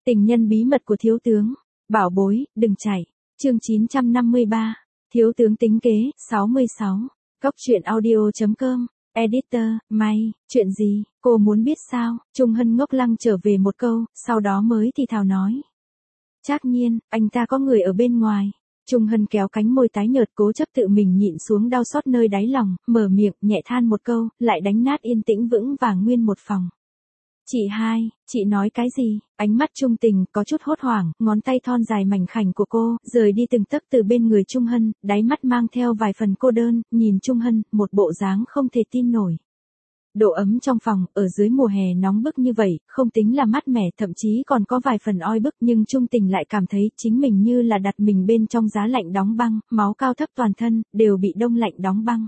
Tình nhân bí mật của thiếu tướng. Bảo bối, đừng chạy. Chương 953. Thiếu tướng tính kế, 66. Cóc truyện audio.com. Editor, May, chuyện gì, cô muốn biết sao? Trung Hân ngốc lăng trở về một câu, sau đó mới thì thào nói. Trác Nhiên, anh ta có người ở bên ngoài. Trung Hân kéo cánh môi tái nhợt cố chấp tự mình nhịn xuống đau xót nơi đáy lòng, mở miệng, nhẹ than một câu, lại đánh nát yên tĩnh vững vàng nguyên một phòng. Chị hai, chị nói cái gì? Ánh mắt Trung Tình có chút hốt hoảng, ngón tay thon dài mảnh khảnh của cô, rời đi từng tấc từ bên người Trung Hân, đáy mắt mang theo vài phần cô đơn, nhìn Trung Hân, một bộ dáng không thể tin nổi. Độ ấm trong phòng, ở dưới mùa hè nóng bức như vậy, không tính là mát mẻ, thậm chí còn có vài phần oi bức, nhưng Trung Tình lại cảm thấy chính mình như là đặt mình bên trong giá lạnh đóng băng, máu cao thấp toàn thân, đều bị đông lạnh đóng băng.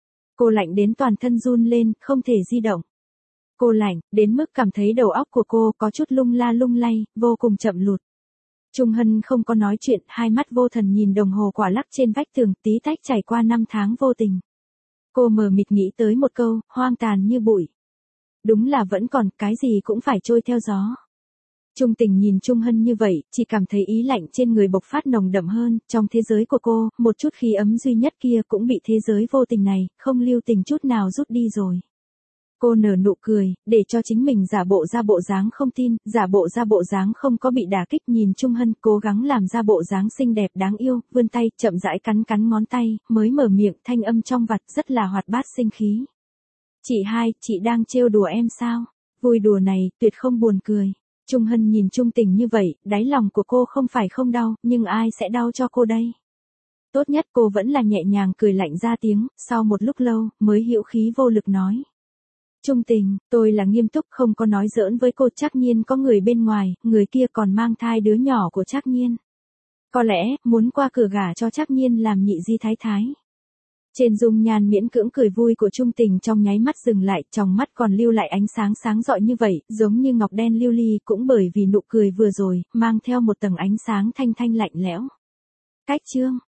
Cô lạnh đến toàn thân run lên, không thể di động. Cô lạnh, đến mức cảm thấy đầu óc của cô có chút lung la lung lay, vô cùng chậm lụt. Trung Hân không có nói chuyện, hai mắt vô thần nhìn đồng hồ quả lắc trên vách tường, tí tách trải qua năm tháng vô tình. Cô mờ mịt nghĩ tới một câu, hoang tàn như bụi. Đúng là vẫn còn, cái gì cũng phải trôi theo gió. Trung Tình nhìn Trung Hân như vậy, chỉ cảm thấy ý lạnh trên người bộc phát nồng đậm hơn, trong thế giới của cô, một chút khí ấm duy nhất kia cũng bị thế giới vô tình này, không lưu tình chút nào rút đi rồi. Cô nở nụ cười, để cho chính mình giả bộ ra bộ dáng không tin, giả bộ ra bộ dáng không có bị đả kích, nhìn Trung Hân cố gắng làm ra bộ dáng xinh đẹp đáng yêu, vươn tay, chậm rãi cắn cắn ngón tay, mới mở miệng, thanh âm trong vặt rất là hoạt bát sinh khí. Chị hai, chị đang trêu đùa em sao? Vui đùa này, tuyệt không buồn cười. Trung Hân nhìn Trung Tình như vậy, đáy lòng của cô không phải không đau, nhưng ai sẽ đau cho cô đây? Tốt nhất cô vẫn là nhẹ nhàng cười lạnh ra tiếng, sau một lúc lâu, mới hữu khí vô lực nói. Trung Tình, tôi là nghiêm túc, không có nói giỡn với cô. Trác Nhiên có người bên ngoài, người kia còn mang thai đứa nhỏ của Trác Nhiên. Có lẽ, muốn qua cửa gả cho Trác Nhiên làm nhị di thái thái. Trên dung nhan miễn cưỡng cười vui của Trung Tình trong nháy mắt dừng lại, trong mắt còn lưu lại ánh sáng sáng rọi như vậy, giống như ngọc đen lưu ly, cũng bởi vì nụ cười vừa rồi, mang theo một tầng ánh sáng thanh thanh lạnh lẽo. Cách chương.